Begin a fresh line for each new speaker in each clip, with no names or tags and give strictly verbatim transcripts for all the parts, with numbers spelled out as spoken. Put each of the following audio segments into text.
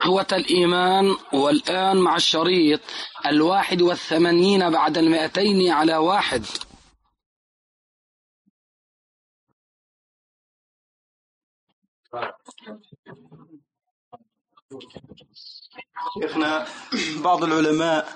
إخوة الإيمان، والآن مع الشريط الواحد والثمانين بعد المئتين على واحد.
شيخنا، بعض العلماء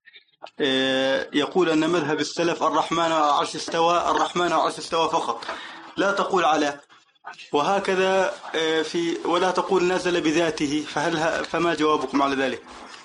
يقول أن مذهب السلف الرحمن على العرش استوى، الرحمن على العرش استوى فقط، لا تقول على، وهكذا في ولا تقول نزل بذاته، فهل فما جوابكم على ذلك؟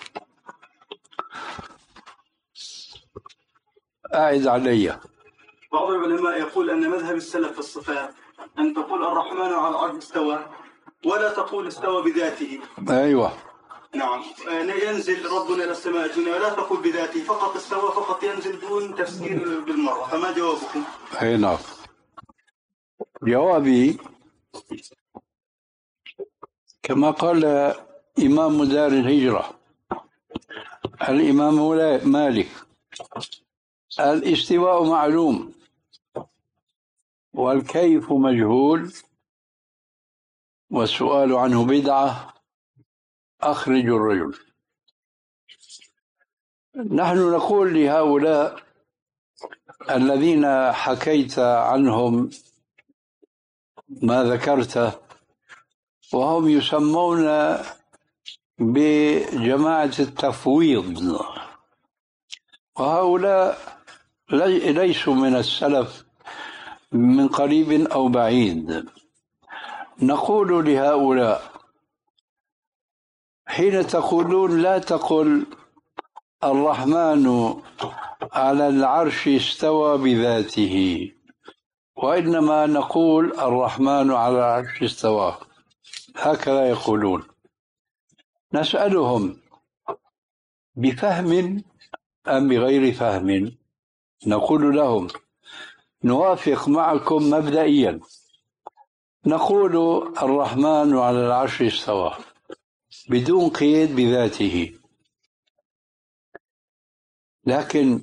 أعد علي.
بعض العلماء يقول أن مذهب السلف في الصفات أن تقول الرحمن على العرش استوى ولا تقول استوى بذاته.
أيوة
نعم، ينزل ربنا إلى السماء الدنيا ولا تقول بذاته، فقط استوى فقط ينزل دون تفسير بالمرة، فما جوابكم؟
أي نعم، جوابي كما قال إمام دار الهجرة الإمام مالك: الاستواء معلوم والكيف مجهول والسؤال عنه بدعة، أخرج الرجل. نحن نقول لهؤلاء الذين حكيت عنهم ما ذكرته، وهم يسمون بجماعة التفويض، وهؤلاء ليسوا من السلف من قريب أو بعيد. نقول لهؤلاء: حين تقولون لا تقل الرحمن على العرش استوى بذاته، وإنما نقول الرحمن على العرش استوى، هكذا يقولون. نسألهم: بفهم أم بغير فهم؟ نقول لهم: نوافق معكم مبدئيا، نقول الرحمن على العرش استوى بدون قيد بذاته، لكن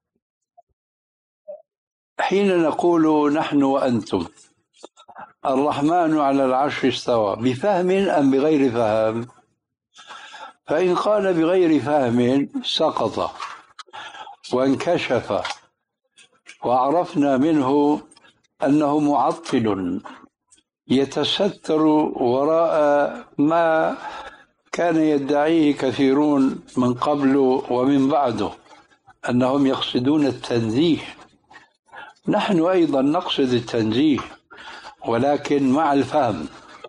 حين نقول نحن وأنتم الرحمن على العرش استوى بفهم أم بغير فهم، فإن قال بغير فهم سقط وانكشف، وعرفنا منه أنه معطل يتستر وراء ما كان يدعيه كثيرون من قبل ومن بعده أنهم يقصدون التنزيه. نحن أيضا نقصد التنزيه ولكن مع الفهم.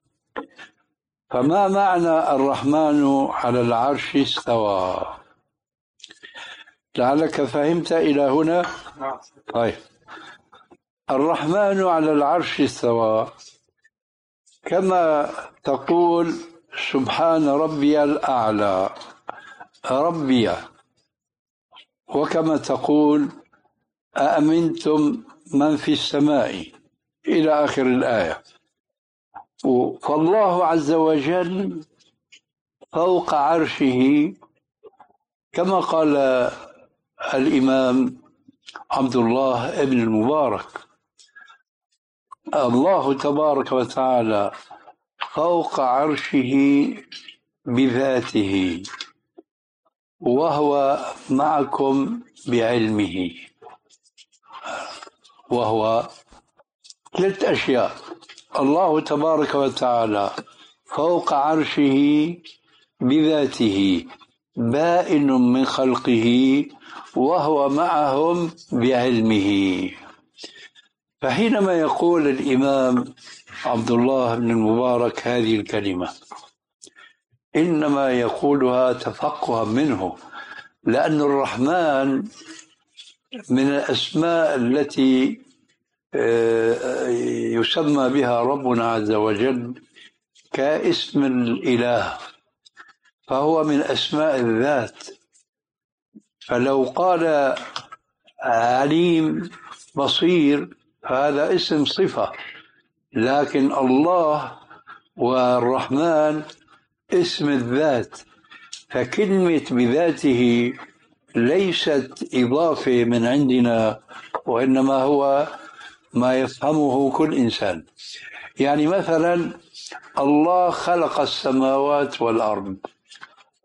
فما معنى الرحمن على العرش استوى؟ لعلك فهمت إلى هنا؟ طيب، الرحمن على العرش استوى كما تقول سبحان ربي الأعلى ربي، وكما تقول أأمنتم من في السماء إلى آخر الآية. فالله عز وجل فوق عرشه كما قال الإمام عبد الله ابن المبارك: الله تبارك وتعالى فوق عرشه بذاته وهو معكم بعلمه. وهو ثلاث أشياء: الله تبارك وتعالى فوق عرشه بذاته بائن من خلقه وهو معهم بعلمه. فحينما يقول الإمام عبد الله بن المبارك هذه الكلمة إنما يقولها تفقها منه، لأن الرحمن من الأسماء التي يسمى بها ربنا عز وجل كاسم الإله، فهو من أسماء الذات. فلو قال عليم بصير هذا اسم صفة، لكن الله والرحمن اسم الذات، فكلمة بذاته ليست إضافة من عندنا، وإنما هو ما يفهمه كل إنسان. يعني مثلا الله خلق السماوات والأرض،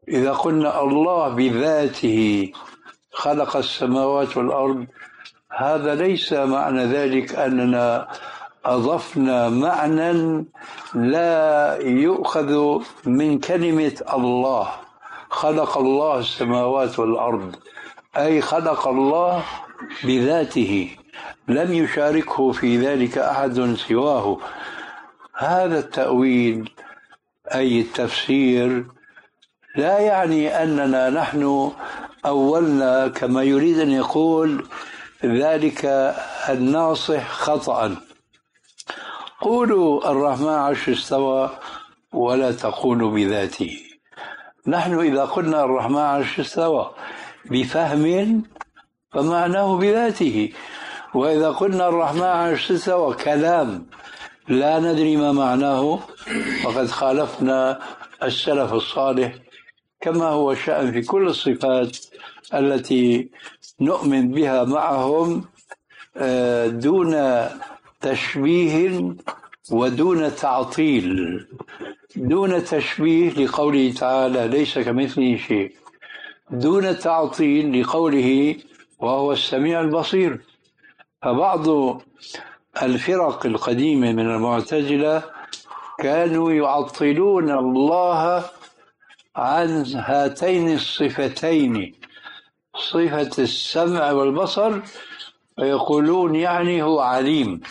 إذا قلنا الله بذاته خلق السماوات والأرض، هذا ليس معنى ذلك أننا أضفنا معنى لا يؤخذ من كلمة الله. خلق الله السماوات والأرض أي خلق الله بذاته، لم يشاركه في ذلك أحد سواه. هذا التأويل أي التفسير لا يعني أننا نحن أولنا كما يريد أن يقول ذلك الناصح خطأ. قولوا الرحمن عرش استوى ولا تقولوا بذاته. نحن إذا قلنا الرحمن عرش استوى بفهم فمعناه بذاته، وإذا قلنا الرحمن عرش استوى كلام لا ندري ما معناه فقد خالفنا السلف الصالح، كما هو الشأن في كل الصفات التي نؤمن بها معهم دون تشبيه ودون تعطيل. دون تشبيه لقوله تعالى ليس كمثله شيء، دون تعطيل لقوله وهو السميع البصير. فبعض الفرق القديمة من المعتزلة كانوا يعطلون الله عن هاتين الصفتين، صفة السمع والبصر، ويقولون يعني هو عليم.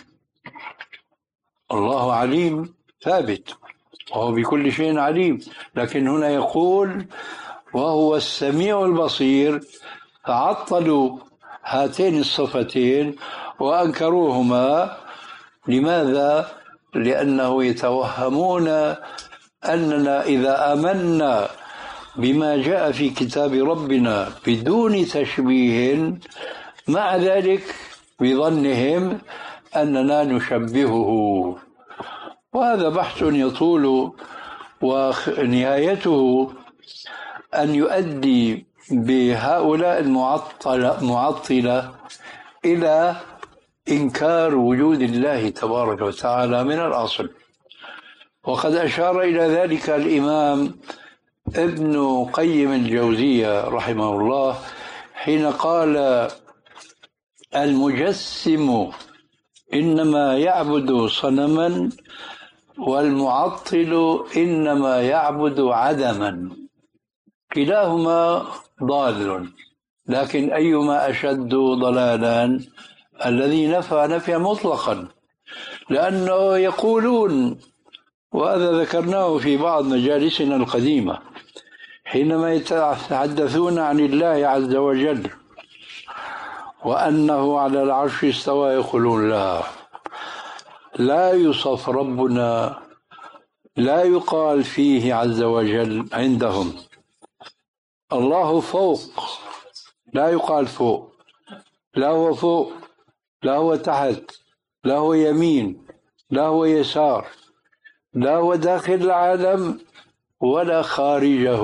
الله عليم ثابت وهو بكل شيء عليم، لكن هنا يقول وهو السميع البصير، فعطلوا هاتين الصفتين وأنكروهما. لماذا؟ لأنه يتوهمون أننا إذا آمنا بما جاء في كتاب ربنا بدون تشبيه، مع ذلك بظنهم أننا نشبهه. وهذا بحث يطول ونهايته أن يؤدي بهؤلاء المعطلة إلى إنكار وجود الله تبارك وتعالى من الأصل. وقد أشار إلى ذلك الإمام ابن قيم الجوزية رحمه الله حين قال المجسم إنما يعبد صنما والمعطل إنما يعبد عدما، كلاهما ضال، لكن أيما أشد ضلالا؟ الذي نفى نفيا مطلقا، لأنه يقولون، وهذا ذكرناه في بعض مجالسنا القديمة، حينما يتحدثون عن الله عز وجل وأنه على العرش استوى يقولون لا لا يوصف ربنا، لا يقال فيه عز وجل عندهم الله فوق، لا يقال فوق، لا هو فوق، لا هو تحت، لا هو يمين، لا هو يسار، لا هو داخل العالم ولا خارجه.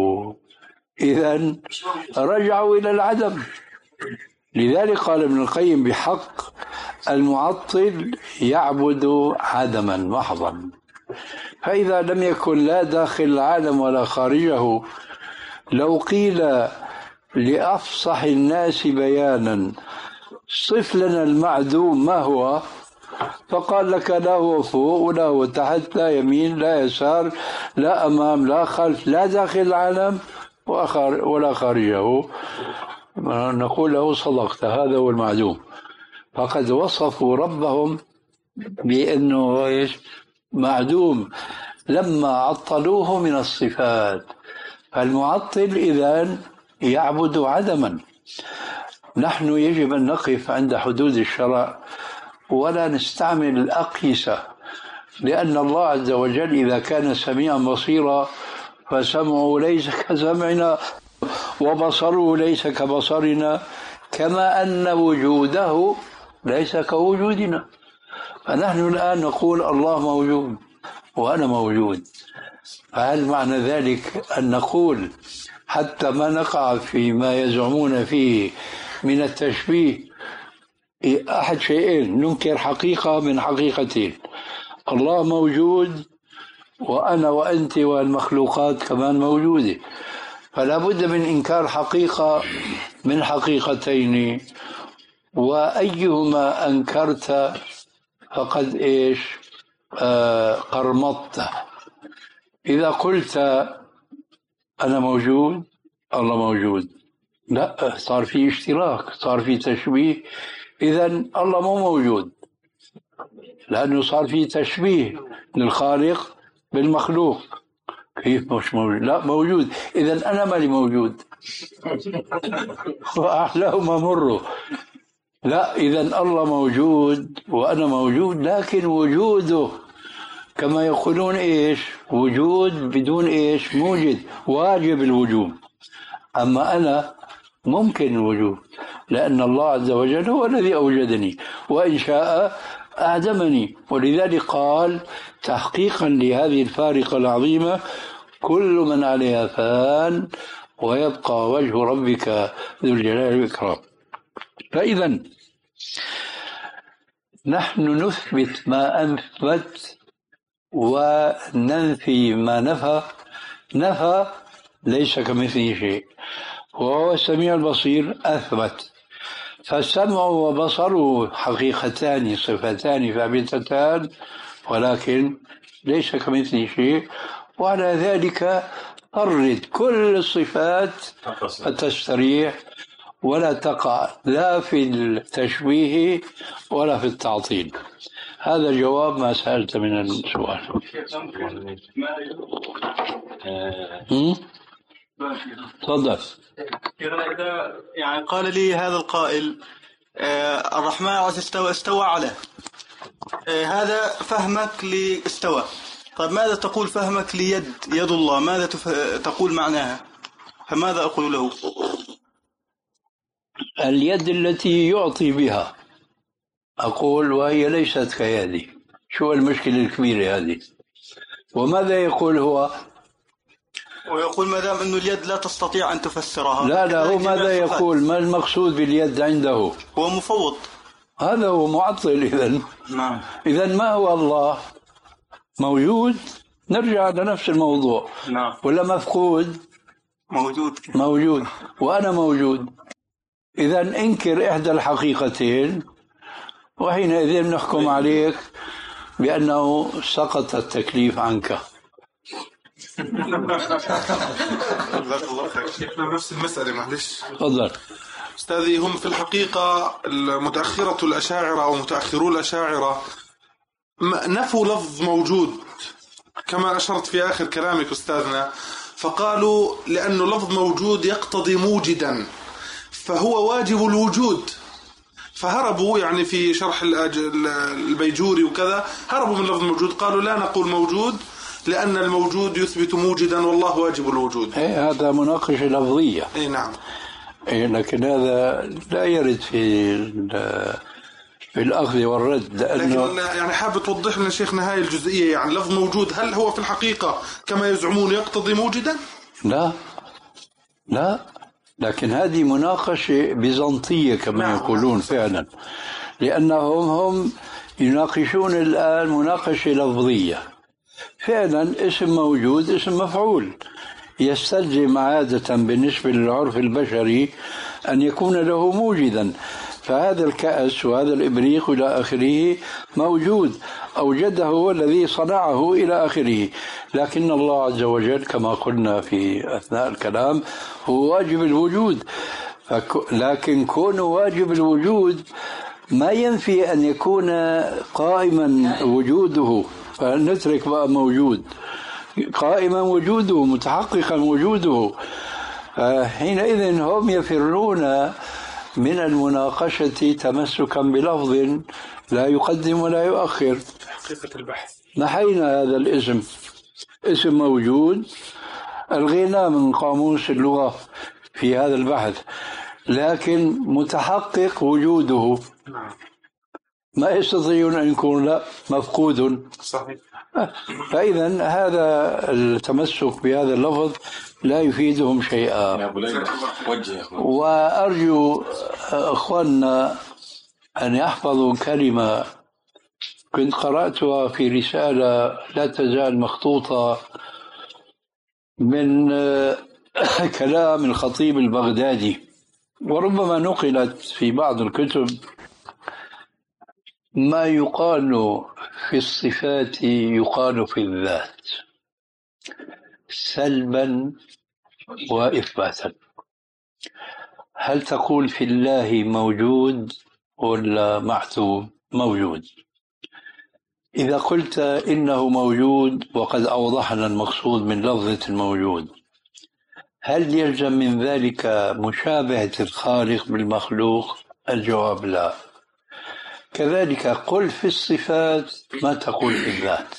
إذن رجعوا إلى العدم. لذلك قال ابن القيم بحق المعطل يعبد عدما محضا. فإذا لم يكن لا داخل العالم ولا خارجه، لو قيل لأفصح الناس بيانا صف لنا المعدوم ما هو، فقال لك لا هو فوق ولا هو تحت، لا يمين لا يسار، لا أمام لا خلف، لا داخل العالم ولا خارجه، نقول له صدقت، هذا هو المعدوم. فقد وصفوا ربهم بأنه معدوم لما عطلوه من الصفات. فالمعطل إذن يعبد عدما. نحن يجب أن نقف عند حدود الشرع ولا نستعمل الأقيسة، لأن الله عز وجل إذا كان سميعا بصيرا فسمعه ليس كسمعنا وبصره ليس كبصرنا، كما أن وجوده ليس كوجودنا. فنحن الآن نقول الله موجود وأنا موجود، فهل معنى ذلك أن نقول حتى ما نقع فيما يزعمون فيه من التشبيه أحد شيئين، ننكر حقيقة من حقيقتين، الله موجود وأنا وأنت والمخلوقات كمان موجودة، فلا بد من إنكار حقيقة من حقيقتين، وأيهما أنكرت فقد إيش آه قرمطت. إذا قلت أنا موجود الله موجود، لا، صار في اشتراك، صار في تشبيه، إذن الله مو موجود، لأنه صار في تشبيه للخالق بالمخلوق. كيف مش موجود؟ لا موجود، إذن أنا مالي موجود. وأحلاهما مره. لا، إذن الله موجود وأنا موجود، لكن وجوده كما يقولون إيش؟ وجود بدون إيش؟ موجد، واجب الوجود. أما أنا ممكن الوجود، لأن الله عز وجل هو الذي أوجدني، وإن شاء أعدمني. ولذلك قال تحقيقا لهذه الفارقة العظيمة: كل من عليها فان ويبقى وجه ربك ذو الجلال والإكرام. فإذا نحن نثبت ما أثبت وننفي ما نفى. نفى ليس كمثله شيء، وهو السميع البصير أثبت. فالسمع وبصره حقيقتان صفتان ثابتتان، ولكن ليس كمثله شيء. وعلى ذلك فرد كل الصفات فتستريح، ولا تقع لا في التشبيه ولا في التعطيل. هذا جواب ما سألت من السؤال. تفضل.
يعني قال لي هذا القائل آه الرحمن على استوى استوى على آه هذا فهمك لاستوى. طيب ماذا تقول فهمك ليد يد الله؟ ماذا تقول معناها؟ فماذا أقول له؟
اليد التي يعطي بها أقول، وهي ليست كيدي. شو المشكلة الكبيرة هذه؟ وماذا يقول هو؟
ويقول ما دام أنه اليد لا تستطيع أن تفسرها.
لا لا، هو ماذا يقول؟ ما المقصود باليد عنده؟
هو مفوض.
هذا هو معطل. إذن
نعم.
إذن ما هو الله؟ موجود؟ نرجع لنفس الموضوع.
نعم.
ولا مفقود؟
موجود.
موجود، وأنا موجود. إذن انكر إحدى الحقيقتين، وحينئذ نحكم عليك بأنه سقط التكليف عنك.
جزاك الله خير. شيخنا نفس المسألة، معلش.
تفضل.
أستاذي، هم في الحقيقة المتأخرة الأشاعرة أو متأخرو الأشاعرة نفوا لفظ موجود كما أشرت في آخر كلامك أستاذنا، فقالوا لأنه لفظ موجود يقتضي موجدا فهو واجب الوجود، فهربوا يعني في شرح البيجوري وكذا، هربوا من لفظ موجود، قالوا لا نقول موجود لأن الموجود يثبت موجدا والله واجب الوجود.
إيه، هذا مناقشة لفظية.
إيه نعم.
إيه، لكن هذا لا يرد في في الأخذ والرد، لأنه
لكن يعني حابب توضح لنا شيخنا هاي الجزئية، يعني لفظ موجود هل هو في الحقيقة كما يزعمون يقتضي موجدا؟
لا لا، لكن هذه مناقشة بيزنطية كما نعم. يقولون فعلا، لأنهم هم يناقشون الآن مناقشة لفظية. فعلا اسم موجود اسم مفعول، يستلزم عادة بالنسبة للعرف البشري أن يكون له موجدا. فهذا الكأس وهذا الإبريق إلى آخره موجود، أوجده هو الذي صنعه إلى آخره. لكن الله عز وجل كما قلنا في أثناء الكلام هو واجب الوجود. فك... لكن كونه واجب الوجود ما ينفي أن يكون قائما وجوده، فنترك بقى موجود، قائما وجوده متحققا وجوده. حينئذ هم يفرون من المناقشة تمسكا بلفظ لا يقدم ولا يؤخر.
حقيقة البحث
نحينا هذا الاسم، اسم موجود الغيناه من قاموس اللغة في هذا البحث، لكن متحقق وجوده ما يستطيعون أن يكون لا مفقود.
صحيح.
فإذا هذا التمسك بهذا اللفظ لا يفيدهم شيئا. وأرجو أخواننا أن يحفظوا كلمة كنت قرأتها في رسالة لا تزال مخطوطة من كلام الخطيب البغدادي، وربما نقلت في بعض الكتب. ما يقال في الصفات يقال في الذات سلبا وإثباتا. هل تقول في الله موجود ولا محسوب؟ موجود. إذا قلت إنه موجود وقد أوضحنا المقصود من لفظة الموجود، هل يلزم من ذلك مشابهة الخالق بالمخلوق؟ الجواب لا. كذلك قل في الصفات ما تقول في الذات.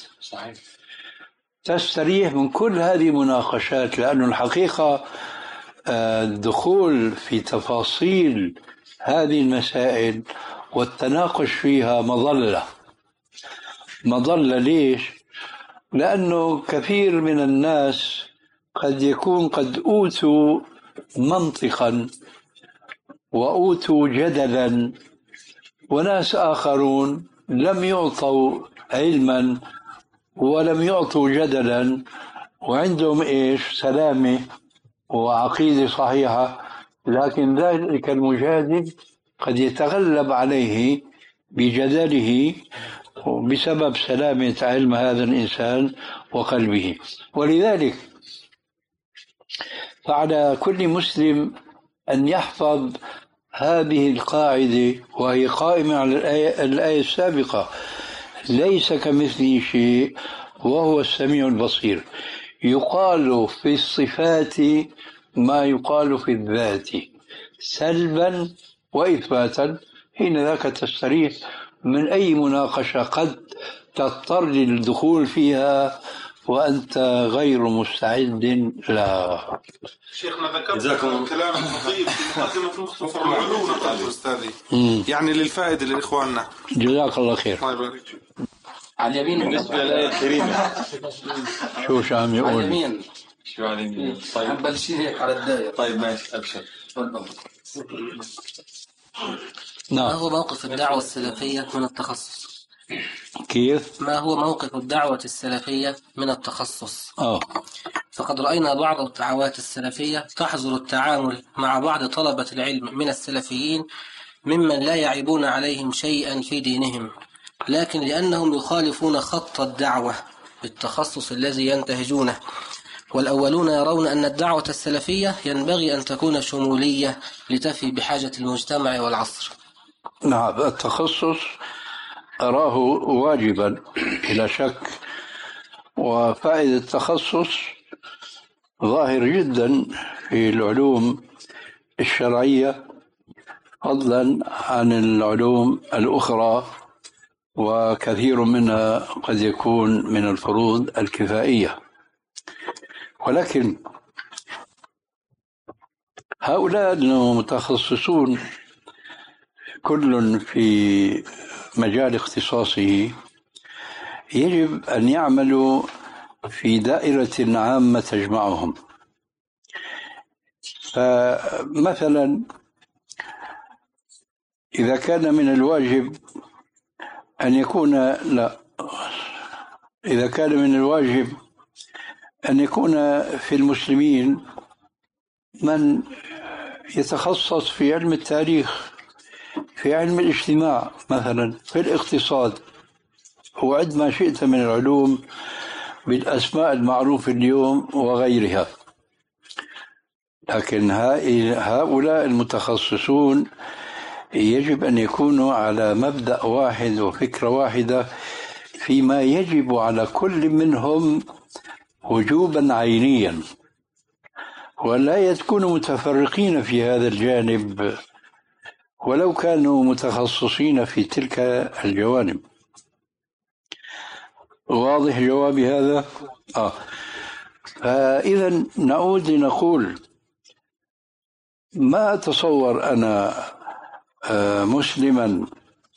تستريح من كل هذه المناقشات، لأن الحقيقة الدخول في تفاصيل هذه المسائل والتناقش فيها مظلة مظلة. ليش؟ لأنه كثير من الناس قد يكون قد أوتوا منطقا وأوتوا جدلا، وناس آخرون لم يعطوا علما ولم يعطوا جدلا، وعندهم إيش؟ سلامة وعقيدة صحيحة، لكن ذلك المجادل قد يتغلب عليه بجدله بسبب سلامة علم هذا الإنسان وقلبه. ولذلك فعلى كل مسلم أن يحفظ هذه القاعدة، وهي قائمة على الآية, الآية السابقة: ليس كمثله شيء وهو السميع البصير. يقال في الصفات ما يقال في الذات سلبا وإثباتا. حين ذاك تستريح من أي مناقشة قد تضطر للدخول فيها وأنت غير مستعد لها.
شيخنا ذكرت كلام خطيب في مقدمة مختصر العلوم نقل أستاذي، يعني للفائدة لإخواننا.
جزاك الله خير.
الله يبارك.
على اليمين
بالنسبة للآية الكريمة
شو شو عم يقول؟
على اليمين.
شو على اليمين؟ طيب
بلشي هيك على الدائرة.
طيب ماشي أبشر.
نعم.
ما هو موقف الدعوة السلفية من التخصص؟
كيف؟
ما هو موقف الدعوة السلفية من التخصص؟
آه.
فقد رأينا بعض الدعوات السلفية تحظر التعامل مع بعض طلبة العلم من السلفيين ممن لا يعيبون عليهم شيئا في دينهم، لكن لأنهم يخالفون خط الدعوة بالتخصص الذي ينتهجونه. والأولون يرون أن الدعوة السلفية ينبغي أن تكون شمولية لتفي بحاجة المجتمع والعصر.
نعم، التخصص أراه واجبا بلا شك، وفائدة التخصص ظاهر جدا في العلوم الشرعية فضلا عن العلوم الأخرى، وكثير منها قد يكون من الفروض الكفائية. ولكن هؤلاء المتخصصون كل في مجال اختصاصه يجب أن يعملوا في دائرة عامة تجمعهم. فمثلا إذا كان من الواجب أن يكون لا إذا كان من الواجب أن يكون في المسلمين من يتخصص في علم التاريخ، في علم الاجتماع، مثلا في الاقتصاد، وعد ما شئت من العلوم بالأسماء المعروفة اليوم وغيرها. لكن هؤلاء المتخصصون يجب أن يكونوا على مبدأ واحد وفكرة واحدة فيما يجب على كل منهم وجوبا عينيا، ولا يكونوا متفرقين في هذا الجانب ولو كانوا متخصصين في تلك الجوانب. واضح جوابي هذا؟ آه. فإذا نعود لنقول ما أتصور أنا مسلما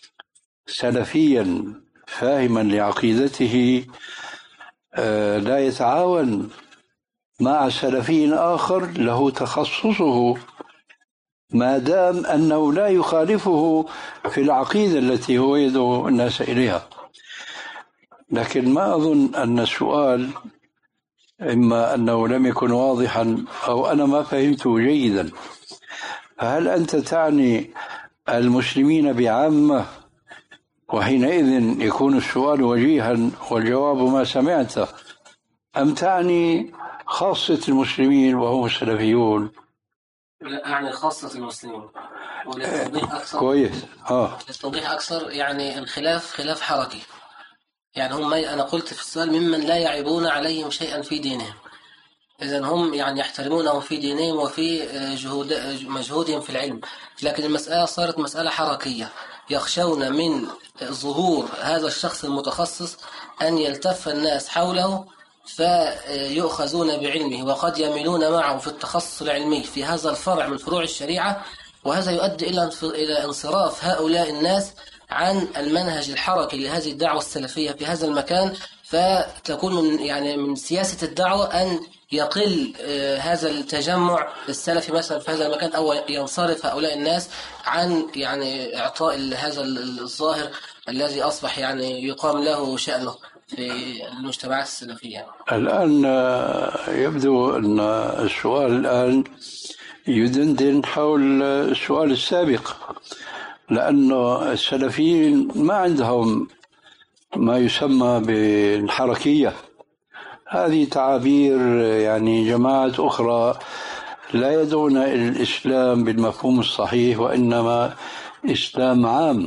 سلفيا فاهما لعقيدته لا يتعاون مع سلفي آخر له تخصصه، ما دام أنه لا يخالفه في العقيدة التي هو يدعو الناس إليها. لكن ما أظن أن السؤال إما أنه لم يكن واضحا أو أنا ما فهمته جيدا. فهل أنت تعني المسلمين بعامة وحينئذ يكون السؤال وجيها والجواب ما سمعته، أم تعني خاصة المسلمين وهم السلفيون؟
لا، أعني خاصة المسلمين. وللتوضيح أكثر
كويس. آه.
للتوضيح أكثر يعني الخلاف خلاف حركي، يعني هم أنا قلت في السؤال ممن لا يعيبون عليهم شيئا في دينهم، إذن هم يعني يحترمونهم في دينهم وفي جهود مجهودهم في العلم، لكن المسألة صارت مسألة حركية، يخشون من ظهور هذا الشخص المتخصص أن يلتف الناس حوله فيؤخذون بعلمه، وقد يميلون معه في التخصص العلمي في هذا الفرع من فروع الشريعة، وهذا يؤدي إلى انصراف هؤلاء الناس عن المنهج الحركي لهذه الدعوة السلفية في هذا المكان، فتكون من يعني من سياسة الدعوة أن يقل هذا التجمع السلفي مثلا في هذا المكان، أو ينصرف هؤلاء الناس عن يعني إعطاء هذا الظاهر الذي أصبح يعني يقام له شأنه في المجتمعات السلفية.
الآن يبدو أن السؤال الآن يدندن حول السؤال السابق، لأنه السلفيين ما عندهم ما يسمى بالحركية. هذه تعابير يعني جماعات أخرى لا يدعون إلى الإسلام بالمفهوم الصحيح، وإنما إسلام عام.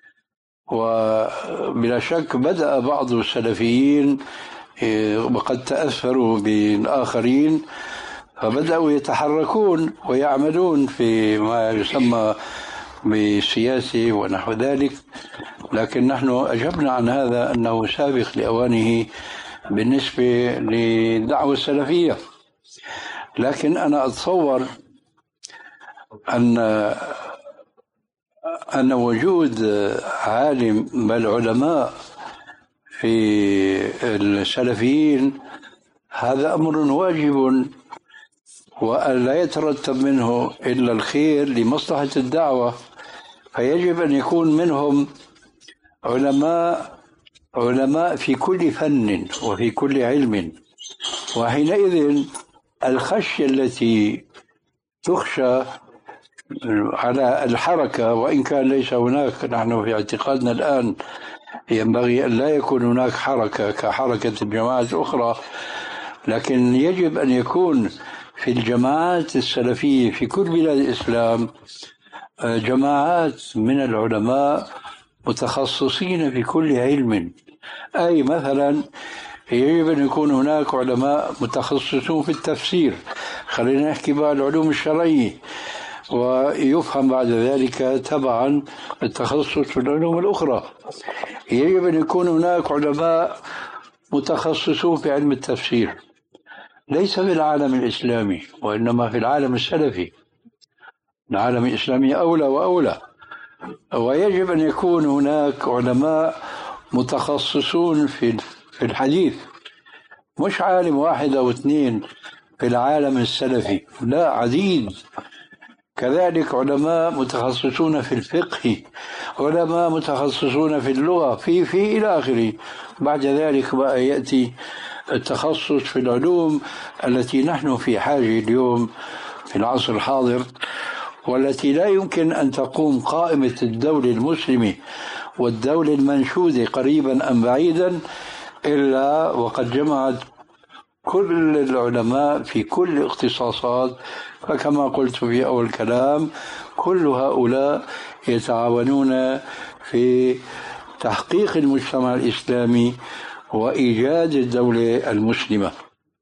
وبلا شك بدأ بعض السلفيين وقد تأثروا بالآخرين فبدأوا يتحركون ويعملون في ما يسمى بالسياسة ونحو ذلك، لكن نحن أجبنا عن هذا أنه سابق لأوانه بالنسبة للدعوة السلفية. لكن أنا أتصور أن أن وجود عالم بل علماء في السلفيين هذا أمر واجب، وأن لا يترتب منه إلا الخير لمصلحة الدعوة، فيجب أن يكون منهم علماء علماء في كل فن وفي كل علم. وحينئذ الخشية التي تخشى على الحركة، وإن كان ليس هناك، نحن في اعتقادنا الآن ينبغي أن لا يكون هناك حركة كحركة الجماعات الأخرى، لكن يجب أن يكون في الجماعات السلفية في كل بلاد الإسلام جماعات من العلماء متخصصين في كل علم. أي مثلا يجب أن يكون هناك علماء متخصصون في التفسير، خلينا نحكي بقى العلوم الشرعية، ويفهم بعد ذلك تبعا التخصص في العلوم الأخرى. يجب أن يكون هناك علماء متخصصون في علم التفسير، ليس في العالم الإسلامي وإنما في العالم السلفي. العالم الإسلامي أولى وأولى. ويجب أن يكون هناك علماء متخصصون في في الحديث، مش عالم واحد أو اثنين في العالم السلفي، لا، عديد. كذلك علماء متخصصون في الفقه، علماء متخصصون في اللغة، في في إلى آخره. بعد ذلك بقى يأتي التخصص في العلوم التي نحن في حاجة اليوم في العصر الحاضر، والتي لا يمكن أن تقوم قائمة الدولة المسلمة والدولة المنشودة قريبا أم بعيدا إلا وقد جمعت كل العلماء في كل اختصاصات. فكما قلت في أول كلام، كل هؤلاء يتعاونون في تحقيق المجتمع الإسلامي وإيجاد الدولة المسلمة.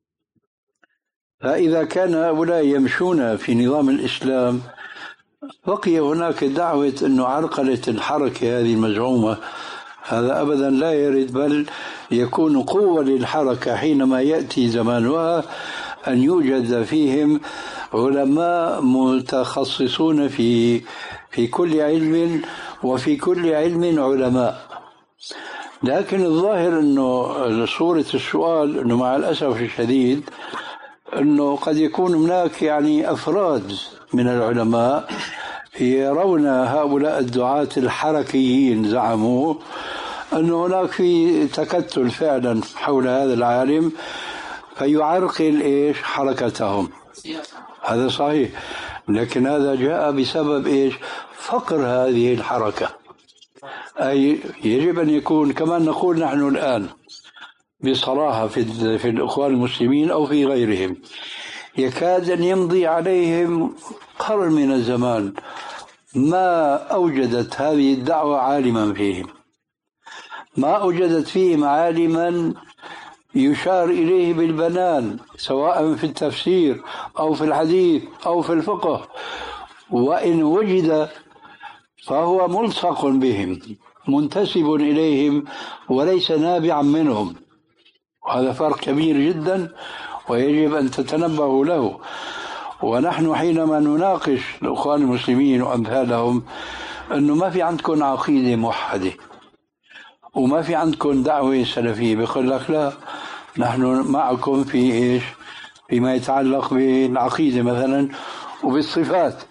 فإذا كان هؤلاء يمشون في نظام الإسلام، بقي هناك دعوة أنه عرقلة الحركة هذه المزعومة، هذا أبدا لا يرد، بل يكون قوة للحركة حينما يأتي زمانها أن يوجد فيهم علماء متخصصون في في كل علم، وفي كل علم علماء. لكن الظاهر أنه صورة السؤال أنه مع الأسف الشديد أنه قد يكون هناك يعني أفراد من العلماء يرون هؤلاء الدعاة الحركيين زعموا أن هناك في تكتل فعلا حول هذا العالم، فيعرقل إيش حركتهم. هذا صحيح، لكن هذا جاء بسبب إيش؟ فقر هذه الحركة. أي يجب أن يكون كما نقول نحن الآن بصراحة في, في الإخوان المسلمين أو في غيرهم، يكاد أن يمضي عليهم قرن من الزمان ما أوجدت هذه الدعوة عالما فيهم، ما أوجدت فيهم عالما يشار إليه بالبنان سواء في التفسير أو في الحديث أو في الفقه، وإن وجد فهو ملصق بهم منتسب إليهم وليس نابعا منهم. وهذا فرق كبير جدا ويجب أن تتنبهوا له. ونحن حينما نناقش الأخوان المسلمين وأمثالهم أنه ما في عندكم عقيدة موحدة وما في عندكم دعوة سلفية، بيقول لك لا، نحن معكم في إيش؟ فيما يتعلق بالعقيدة مثلا وبالصفات.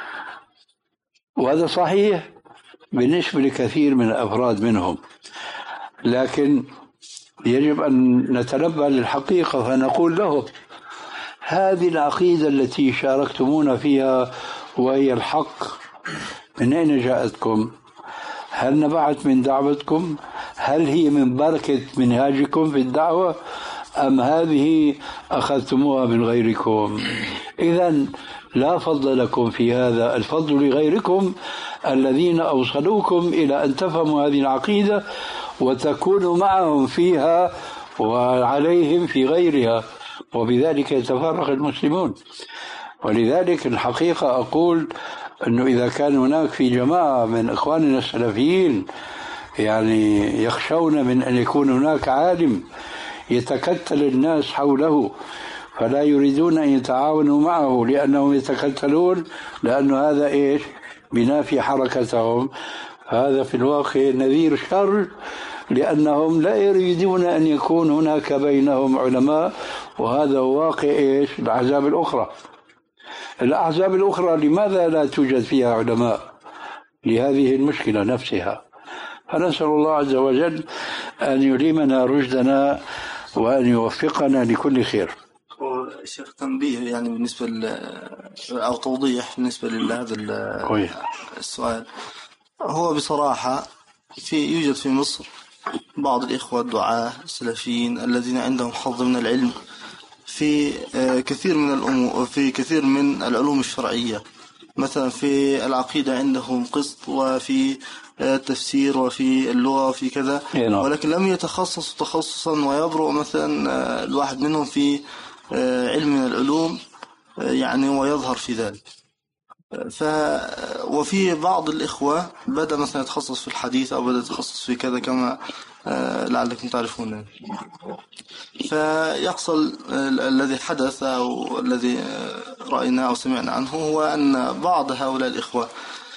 وهذا صحيح بالنسبة لكثير من الأفراد منهم، لكن يجب أن نتنبه للحقيقة فنقول له هذه العقيدة التي شاركتمونا فيها وهي الحق من أين جاءتكم؟ هل نبعت من دعوتكم؟ هل هي من بركة منهاجكم في الدعوة أم هذه أخذتموها من غيركم؟ إذن لا فضل لكم في هذا، الفضل لغيركم الذين أوصلوكم إلى أن تفهموا هذه العقيدة وتكونوا معهم فيها وعليهم في غيرها، وبذلك يتفرق المسلمون. ولذلك الحقيقة أقول أنه إذا كان هناك في جماعة من إخواننا السلفيين يعني يخشون من أن يكون هناك عالم يتكتل الناس حوله فلا يريدون أن يتعاونوا معه لأنهم يتكتلون، لأنه هذا إيش؟ بنافي حركتهم. هذا في الواقع نذير شر، لأنهم لا يريدون أن يكون هناك بينهم علماء، وهذا واقع إيش؟ الأحزاب الأخرى. الأحزاب الأخرى لماذا لا توجد فيها علماء؟ لهذه المشكلة نفسها. فنسأل الله عز وجل أن يليمنا رشدنا وأن يوفقنا لكل خير.
شيخ تنبيه يعني بالنسبة أو توضيح بالنسبة لهذا السؤال. هو بصراحة في يوجد في مصر بعض الإخوة الدعاة السلفيين الذين عندهم حظ من العلم في كثير من الأمور، في كثير من العلوم الشرعية، مثلا في العقيدة عندهم قسط وفي التفسير وفي اللغة وفي كذا، ولكن لم يتخصصوا تخصصا ويبرؤ مثلا الواحد منهم في علم من العلوم يعني ويظهر في ذلك. ف وفي بعض الإخوة بدأ مثلا يتخصص في الحديث أو بدأ يتخصص في كذا كما لعلكم تعرفون. فيحصل الذي حدث أو الذي رأيناه أو سمعنا عنه هو أن بعض هؤلاء الإخوة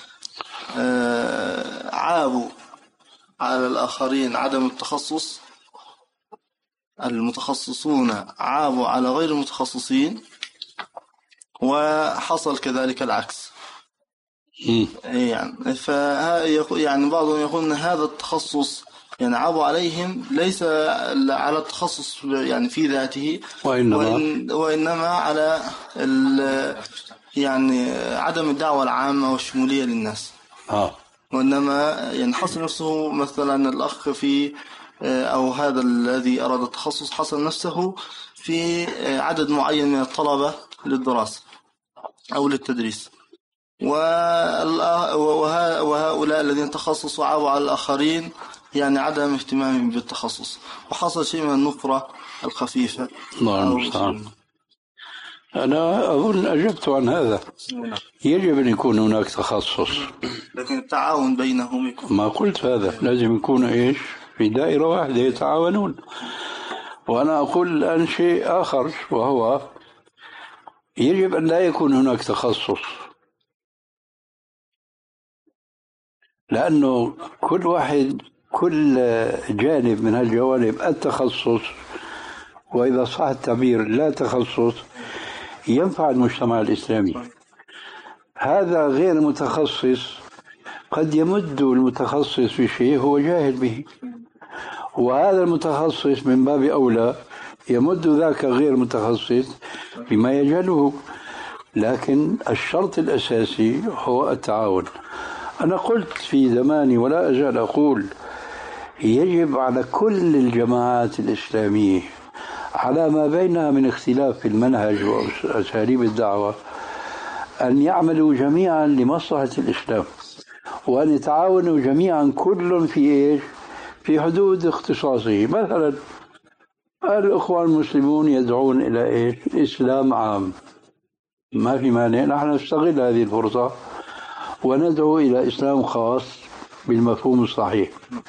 عابوا على الآخرين عدم التخصص، المتخصصون عابوا على غير المتخصصين، وحصل كذلك العكس. يعني يعني بعضهم يقول أن هذا التخصص يعني عابوا عليهم ليس على التخصص يعني في ذاته، وإنما, وإن وإنما على يعني عدم الدعوة العامة والشمولية للناس. آه. وإنما يعني حصل نفسه مثلا الأخ في أو هذا الذي أراد التخصص حصل نفسه في عدد معين من الطلبة للدراسة أو للتدريس، وهؤلاء الذين تخصصوا عابوا على الآخرين يعني عدم اهتمامهم بالتخصص، وحصل شيء من النفرة الخفيفة. الله المستعان.
أنا أظن أجبت عن هذا. يجب أن يكون هناك تخصص،
لكن التعاون بينهم يكون.
ما قلت هذا، لازم يكون إيش؟ في دائرة واحدة يتعاونون. وأنا أقول الآن شيء آخر، وهو يجب أن لا يكون هناك تخصص، لأنه كل واحد كل جانب من هالجوانب التخصص، وإذا صح التعبير لا تخصص، ينفع المجتمع الإسلامي. هذا غير متخصص قد يمد المتخصص في شيء هو جاهل به، وهذا المتخصص من باب أولى يمد ذاك غير متخصص بما يجهله، لكن الشرط الأساسي هو التعاون. أنا قلت في زماني ولا أزال أقول يجب على كل الجماعات الإسلامية على ما بينها من اختلاف في المنهج وأساليب الدعوة أن يعملوا جميعا لمصلحة الإسلام، وأن يتعاونوا جميعا كل في إيش؟ في حدود اختصاصه. مثلا الإخوان المسلمون يدعون إلى إيش؟ إسلام عام، ما في مانع نحن نستغل هذه الفرصة وندعو إلى إسلام خاص بالمفهوم الصحيح.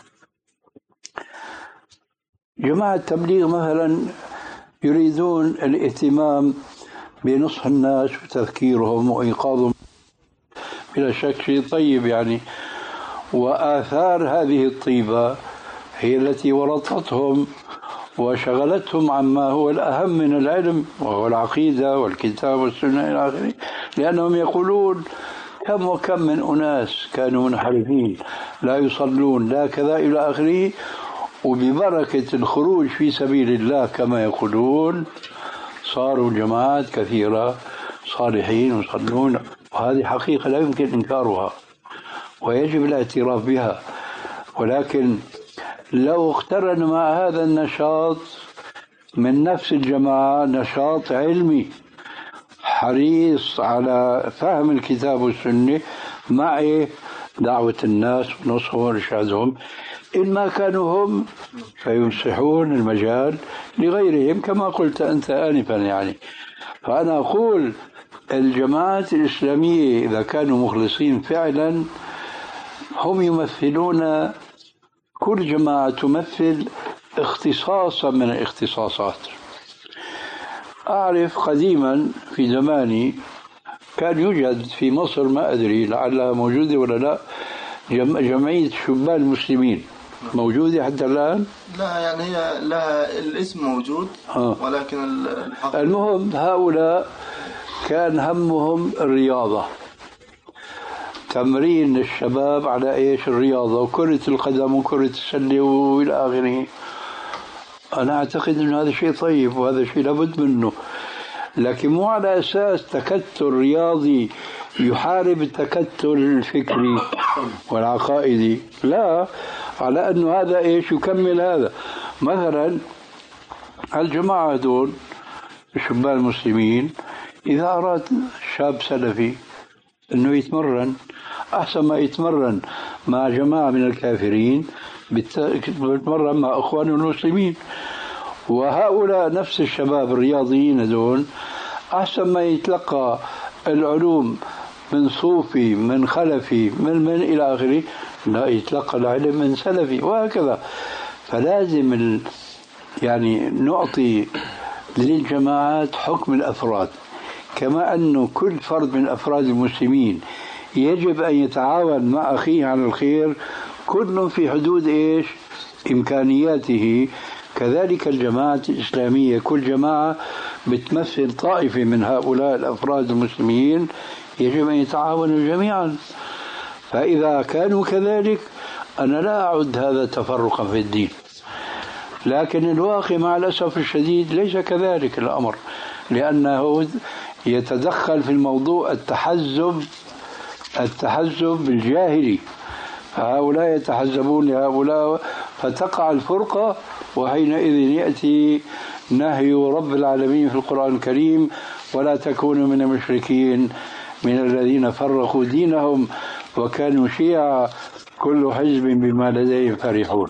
جماعة التبليغ مثلا يريدون الاهتمام بنصح الناس وتذكيرهم وإيقاظهم، بلا شك شيء طيب يعني، وآثار هذه الطيبة هي التي ورطتهم وشغلتهم عما هو الأهم من العلم وهو العقيدة والكتاب والسنة إلى آخره، لأنهم يقولون كم وكم من أناس كانوا منحرفين لا يصلون لا كذا إلى آخره، وببركة الخروج في سبيل الله كما يقولون صاروا جماعات كثيرة صالحين يصلون، وهذه حقيقة لا يمكن إنكارها ويجب الاعتراف بها. ولكن لو اقترن مع هذا النشاط من نفس الجماعة نشاط علمي حريص على فهم الكتاب والسنة مع دعوة الناس ونصحهم وإرشادهم، إن ما كانوا هم فيمسحون المجال لغيرهم كما قلت أنت آنفا يعني. فأنا أقول الجماعات الإسلامية إذا كانوا مخلصين فعلا هم يمثلون، كل جماعة تمثل اختصاصا من الاختصاصات. أعرف قديما في زماني كان يوجد في مصر، ما أدري لعلها موجودة ولا لا، جمعية شبان المسلمين، موجودة حتى الآن؟
لا يعني هي لها الاسم موجود آه. ولكن
المهم هؤلاء كان همهم الرياضة، تمرين الشباب على ايش؟ الرياضة وكرة القدم وكرة السلة والى اخره. انا اعتقد ان هذا شيء طيب وهذا شيء لابد منه، لكن مو على اساس تكتل رياضي يحارب التكتل الفكري والعقائدي، لا، على انه هذا ايش يكمل هذا. مثلا الجماعة دول الشبان المسلمين اذا اراد شاب سلفي انه يتمرن، أحسن ما يتمرن مع جماعة من الكافرين يتمرن مع أخوان المسلمين. وهؤلاء نفس الشباب الرياضيين دول أحسن ما يتلقى العلوم من صوفي من خلفي من من إلى آخره، لا، يتلقى العلم من سلفي وهكذا. فلازم ال... يعني نعطي للجماعات حكم الأفراد، كما أنه كل فرد من أفراد المسلمين يجب أن يتعاون مع أخيه على الخير كل في حدود إيش؟ إمكانياته. كذلك الجماعة الإسلامية كل جماعة بتمثل طائفة من هؤلاء الأفراد المسلمين يجب أن يتعاونوا جميعا. فإذا كانوا كذلك أنا لا أعد هذا تفرقا في الدين، لكن الواقع مع الأسف الشديد ليس كذلك الأمر، لأنه يتدخل في الموضوع التحزب التحزب الجاهلي، هؤلاء يتحزبون لهؤلاء فتقع الفرقة، وحينئذ يأتي نهي رب العالمين في القرآن الكريم ولا تكونوا من المشركين من الذين فرقوا دينهم وكانوا شيعا كل حزب بما لديهم فرحون.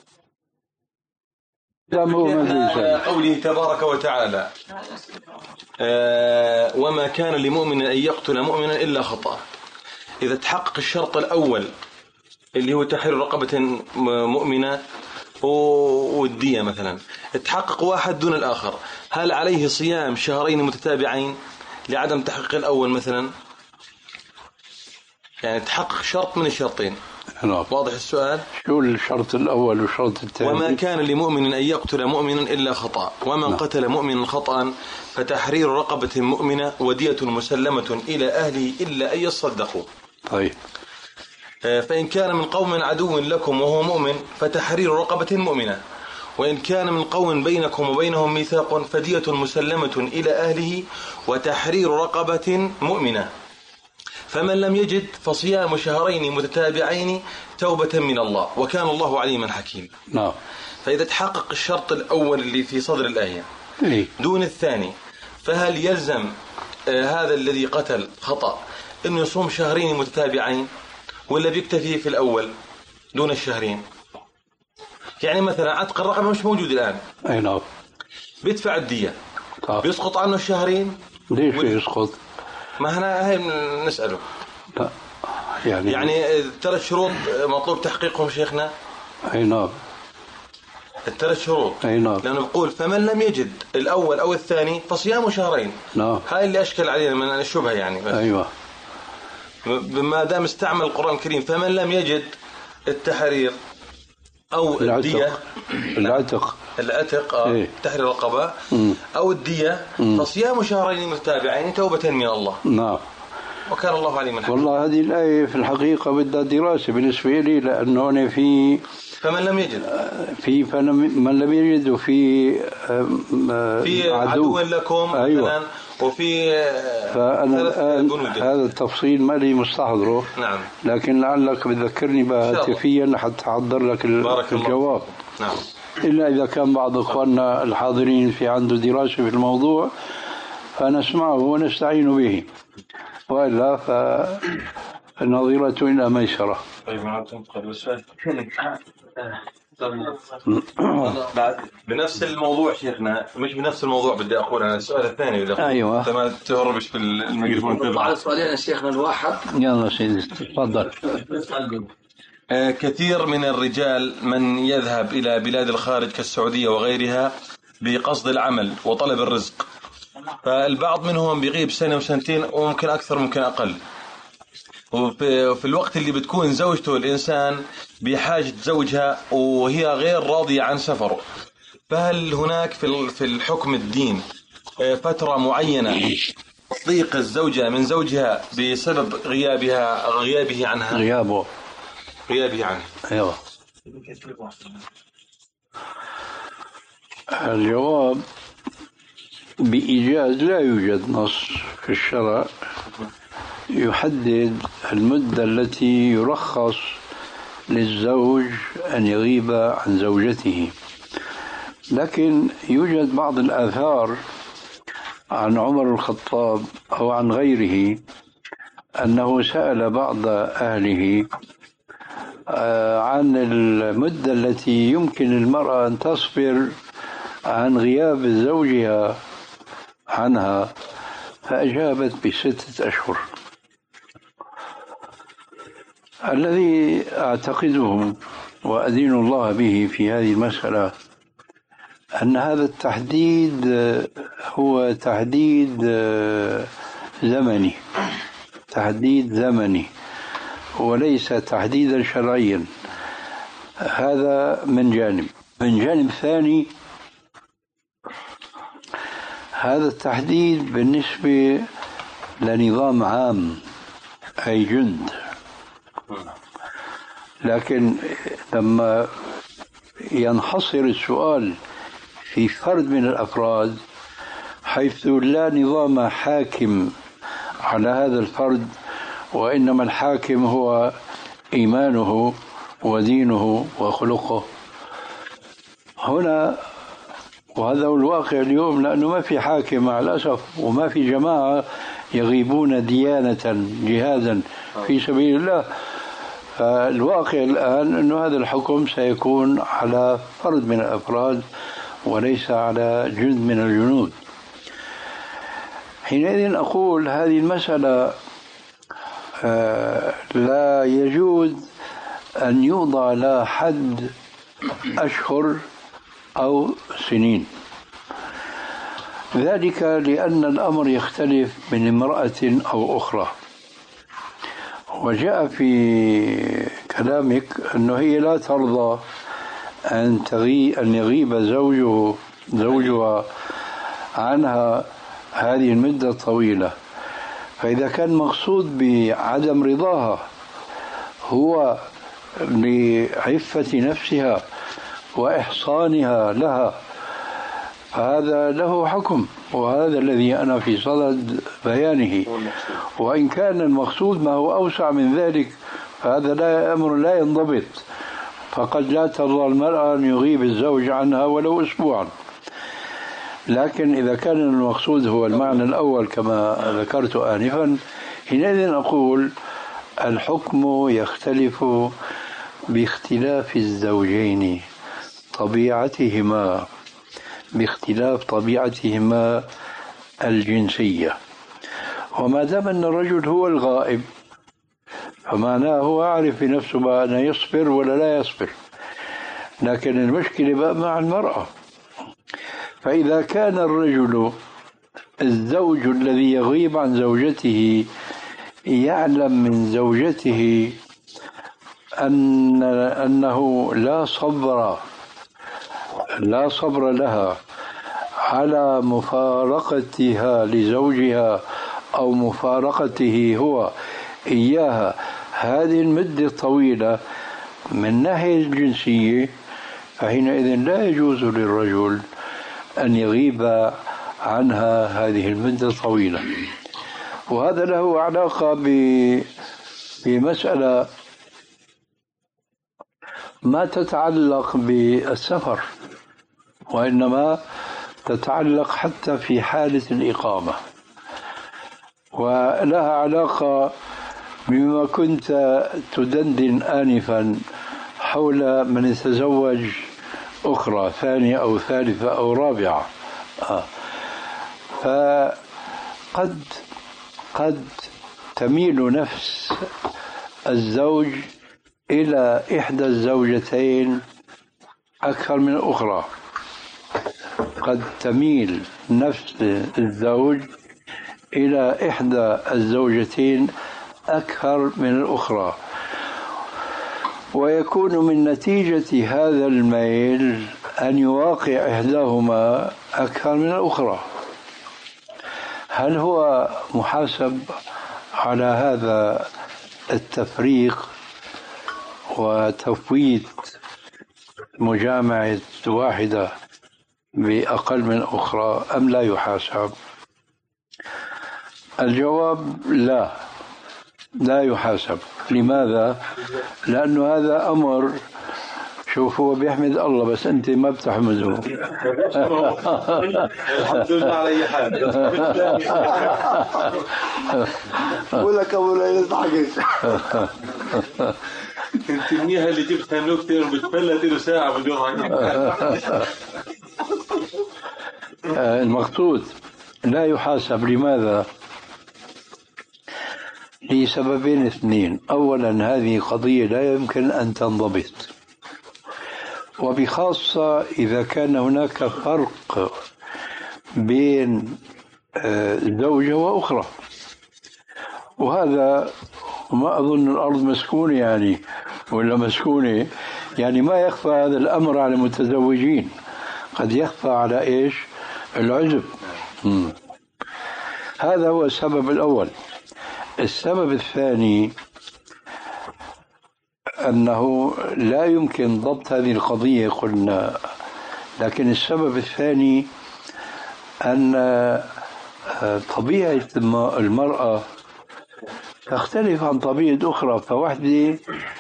قوله تبارك وتعالى آه وما كان لمؤمن أن يقتل مؤمنا إلا خطأ. إذا تحقق الشرط الأول اللي هو تحرير رقبة مؤمنة والدية مثلا، تحقق واحد دون الآخر، هل عليه صيام شهرين متتابعين لعدم تحقيق الأول مثلا؟ يعني تحقق شرط من الشرطين. واضح السؤال؟
شو الشرط الأول والشرط الثاني؟
وما كان لمؤمن أن يقتل مؤمنا إلا خطأ، ومن لا. قتل مؤمنا خطأ فتحرير رقبة مؤمنة ودية مسلمة إلى أهله إلا أن يصدقوا.
طيب.
فإن كان من قوم عدو لكم وهو مؤمن فتحرير رقبة مؤمنة، وإن كان من قوم بينكم وبينهم ميثاق فدية مسلمة إلى أهله وتحرير رقبة مؤمنة، فمن لم يجد فصيام شهرين متتابعين توبة من الله وكان الله عليما حكيما.
نعم.
فإذا تحقق الشرط الأول اللي في صدر الآية
إيه؟
دون الثاني، فهل يلزم آه هذا الذي قتل خطأ أنه يصوم شهرين متتابعين ولا بيكتفي في الأول دون الشهرين؟ يعني مثلا عتق الرقبة مش موجود الآن.
أي نعم.
بيدفع الدية.
طب.
بيسقط عنه الشهرين.
ليش بيسقط؟
ما احنا هاي نسأله.
لا يعني
يعني الثلاث شروط مطلوب تحقيقهم شيخنا.
أي نعم.
الثلاث شروط.
أي نعم.
لأنه بقول فمن لم يجد الأول أو الثاني فصيام شهرين.
نعم.
هاي اللي أشكل علينا من الشبهة يعني. بس.
أيوة.
ما دام استعمل القرآن الكريم فمن لم يجد التحرير أو الدية
العتق
العتق آه
إيه؟
تحرير الرقبة أو الدية فصيام شهرين متتابعين توبة من الله.
نعم.
وكان الله عليما حكيما.
والله هذه الآية في الحقيقة بدها دراسة بالنسبة لي، لأنه أنا في
فمن لم يجد
في فمن لم يجد وفي
في عدو لكم.
أيوة.
وفي
فأنا الآن هذا التفصيل ما لي مستحضره.
نعم.
لكن لعلك بتذكرني هاتفيا حتى أحضر لك الجواب.
نعم.
إلا إذا كان بعض إخواننا الحاضرين في عنده دراسة في الموضوع فنسمعه ونستعين به، وإلا فالنظيرة إلى ميسرة.
بنفس الموضوع شيخنا، مش بنفس الموضوع بدي أقول أنا السؤال الثاني بدي أقول.
أيوة.
أنت ما تهربش في الميكروفون تبعك.
على سؤالين شيخنا الواحد.
يلا سيدي تفضل.
آه كثير من الرجال من يذهب إلى بلاد الخارج كالسعودية وغيرها بقصد العمل وطلب الرزق، فالبعض منهم بيغيب سنة وسنتين وممكن أكثر ممكن أقل، وفي الوقت اللي بتكون زوجته الإنسان بحاجة زوجها وهي غير راضية عن سفره، فهل هناك في الحكم الدين فترة معينة تضيق الزوجة من زوجها بسبب غيابها غيابه عنها
غيابه
غيابه عنها؟
أيوة. الجواب بإيجاز لا يوجد نص في الشرع يحدد المدة التي يرخص للزوج أن يغيب عن زوجته، لكن يوجد بعض الآثار عن عمر الخطاب أو عن غيره أنه سأل بعض أهله عن المدة التي يمكن المرأة أن تصبر عن غياب زوجها عنها، فأجابت بستة أشهر. الذي أعتقده وأدين الله به في هذه المسألة أن هذا التحديد هو تحديد زمني تحديد زمني وليس تحديدا شرعيا. هذا من جانب. من جانب ثاني، هذا التحديد بالنسبة لنظام عام أي جند، لكن لما ينحصر السؤال في فرد من الأفراد حيث لا نظام حاكم على هذا الفرد وإنما الحاكم هو إيمانه ودينه وخلقه، هنا وهذا هو الواقع اليوم، لأنه ما في حاكم مع الأسف وما في جماعة يغيبون ديانة جهادا في سبيل الله. فالواقع الآن أنه هذا الحكم سيكون على فرد من الأفراد وليس على جند من الجنود. حينئذ أقول هذه المسألة لا يجوز أن يوضع لها حد أشهر أو سنين، ذلك لأن الأمر يختلف من امرأة أو أخرى. وجاء في كلامك أنه هي لا ترضى أن تغي أن يغيب زوجه زوجها عنها هذه المدة الطويلة، فإذا كان مقصود بعدم رضاها هو لعفة نفسها وإحصانها لها، هذا له حكم، وهذا الذي أنا في صدد بيانه. وإن كان المقصود ما هو أوسع من ذلك فهذا لا أمر لا ينضبط، فقد لا ترضى المرأة أن يغيب الزوج عنها ولو أسبوعا. لكن إذا كان المقصود هو المعنى الأول كما ذكرت آنفا، حينئذ أقول الحكم يختلف باختلاف الزوجين، طبيعتهما، باختلاف طبيعتهما الجنسية. وما دام أن الرجل هو الغائب فمعناه هو عارف في نفسه بقى أنه يصبر ولا لا يصبر، لكن المشكلة بقى مع المرأة. فإذا كان الرجل الزوج الذي يغيب عن زوجته يعلم من زوجته أن أنه لا صبر لا صبر لها على مفارقتها لزوجها أو مفارقته هو إياها هذه المدة الطويلة من ناحية الجنسية، فحينئذ لا يجوز للرجل أن يغيب عنها هذه المدة الطويلة. وهذا له علاقة بمسألة ما تتعلق بالسفر، وإنما تتعلق حتى في حالة الإقامة، ولها علاقة بما كنت تدندن آنفا حول من يتزوج أخرى ثانية أو ثالثة أو رابعة. آه. فقد قد تميل نفس الزوج إلى إحدى الزوجتين أكثر من الأخرى، قد تميل نفس الزوج إلى إحدى الزوجتين أكثر من الأخرى، ويكون من نتيجة هذا الميل أن يواقع إحداهما أكثر من الأخرى. هل هو محاسب على هذا التفريق وتفويت مجامعة واحدة بأقل من أخرى أم لا يحاسب؟ الجواب لا، لا يحاسب. لماذا؟ لأنه هذا أمر، شوف هو بيحمد الله بس أنت ما بتحمده.
الحمد لله على أي حال.
ولك أبو لا يضحك.
أنت منيها اللي جبتها نكتة وبتفلت له ساعة بدون.
المقصود لا يحاسب. لماذا؟ لسببين اثنين. أولا هذه قضية لا يمكن أن تنضبط، وبخاصة إذا كان هناك فرق بين زوجة وأخرى، وهذا ما أظن الأرض مسكونة يعني ولا مسكونة يعني ما يخفى هذا الأمر على المتزوجين، قد يخفى على إيش؟ العزب. مم. هذا هو السبب الأول. السبب الثاني أنه لا يمكن ضبط هذه القضية قلنا، لكن السبب الثاني أن طبيعة المرأة تختلف عن طبيعة أخرى، فواحدة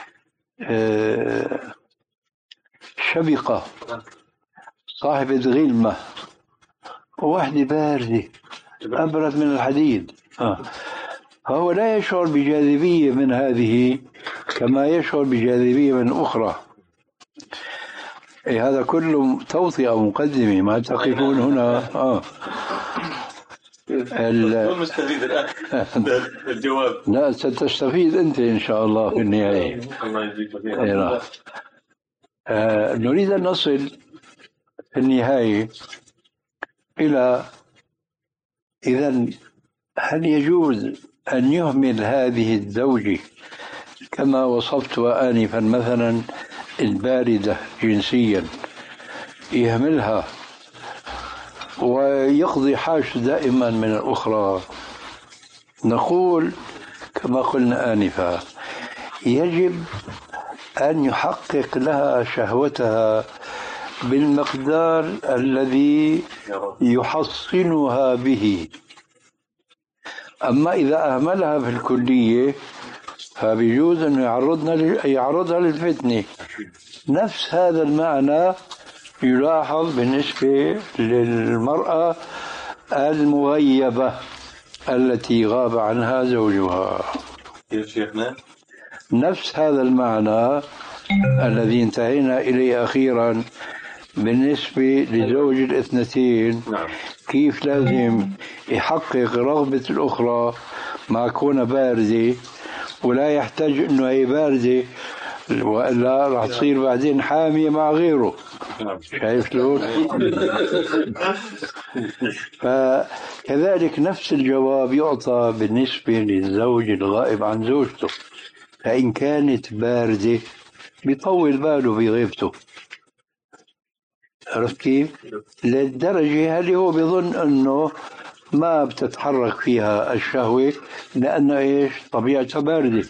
شبقة صاحبة غلمة وواحدة باردة أبرد من الحديد، فهو لا يشعر بجاذبية من هذه كما يشعر بجاذبية من أخرى. إيه هذا كله توطئة مقدمة، ما تقفون هنا. آه.
مستفيد الآن الجواب.
لا ستستفيد أنت إن شاء الله في النهاية.
الله يجزيك
خير. آه نريد أن نصل في النهاية إلى إذن هل يجوز أن يهمل هذه الزوجة كما وصفتها آنفا مثلا الباردة جنسيا، يهملها ويقضي حاجته دائما من الأخرى؟ نقول كما قلنا آنفا يجب أن يحقق لها شهوتها بالمقدار الذي يحصنها به. أما إذا أهملها في الكلية فبيجوز أن يعرضنا يعرضها للفتنة. نفس هذا المعنى يلاحظ بالنسبة للمرأة المغيبة التي غاب عنها زوجها.
كيف شيخنا؟
نفس هذا المعنى الذي انتهينا إليه أخيرا بالنسبة لزوج الاثنتين، كيف لازم يحقق رغبة الأخرى مع كونها باردة، ولا يحتاج أنه هي باردة وإلا راح تصير بعدين حامية مع غيره. شايف شلون؟ فكذلك نفس الجواب يعطى بالنسبة للزوج الغائب عن زوجته، فإن كانت باردة بيطول باله بغيبته. عرفت كيف؟ للدرجة هل هو بيظن أنه ما بتتحرك فيها الشهوة لأنه إيش طبيعتها باردة.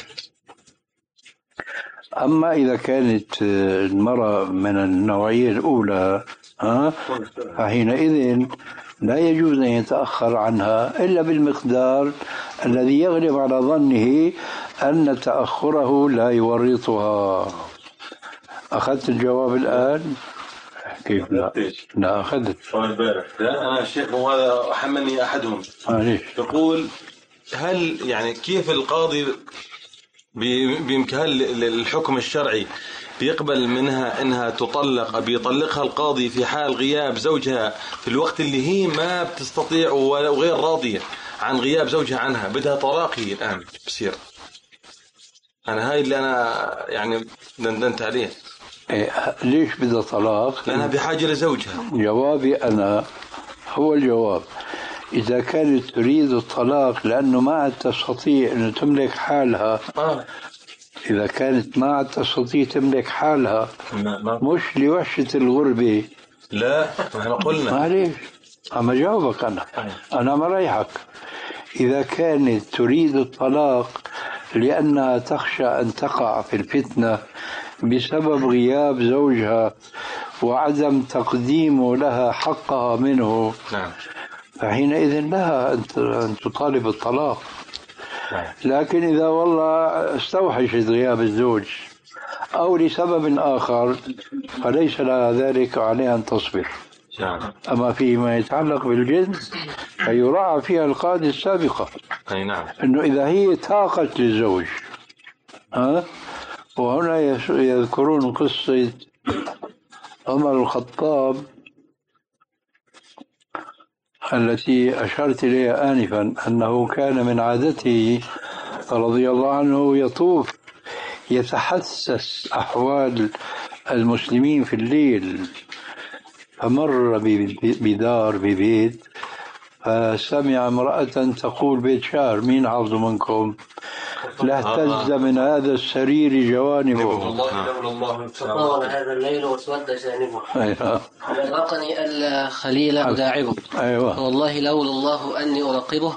أما إذا كانت المرأة من النوعية الأولى ها فحينئذ لا يجوز أن يتأخر عنها إلا بالمقدار الذي يغلب على ظنه أن تأخره لا يورطها. أخذت الجواب الآن؟ كيف لا؟ لا أخذت.
لا أنا الشيخ وهذا حملني أحدهم يقول هل يعني كيف القاضي بإمكان الحكم الشرعي بيقبل منها إنها تطلق، بيطلقها القاضي في حال غياب زوجها في الوقت اللي هي ما بتستطيع وغير راضية عن غياب زوجها عنها، بدها طلاق هي الآن بصير. أنا هاي اللي أنا يعني دندنت عليه.
إيه ليش بدها طلاق؟
لأنها بحاجة لزوجها.
جوابي أنا هو الجواب، إذا كانت تريد الطلاق لأنه ما عاد تستطيع أن تملك حالها
آه.
إذا كانت ما عاد تستطيع تملك حالها مش لوحشة الغربة.
لا ما قلنا.
معليش أما جاوبك أنا أنا مريحك. إذا كانت تريد الطلاق لأنها تخشى أن تقع في الفتنة بسبب غياب زوجها وعدم تقديمه لها حقها منه،
نعم،
فحينئذ لها أن تطالب الطلاق. لكن إذا والله استوحشت غياب الزوج أو لسبب آخر فليس لها ذلك، عليها أن تصبر. أما فيما يتعلق بالجنس فيراعى فيها القاعدة السابقة،
أي نعم،
أنه إذا هي طاقت للزوج ها. وهنا يذكرون قصة عمر الخطاب التي أشرت إليها آنفا، أنه كان من عادته رضي الله عنه يطوف يتحسس أحوال المسلمين في الليل، فمر بدار ببيت فسمع امرأة تقول بيت شعر، مين حافظ منكم؟ لاهتز من هذا السرير جوانبه،
والله لولا الله طال هذا الليل واسود جانبه، أرقني الخليل أداعبه،
أيوة.
والله لولا الله أني أراقبه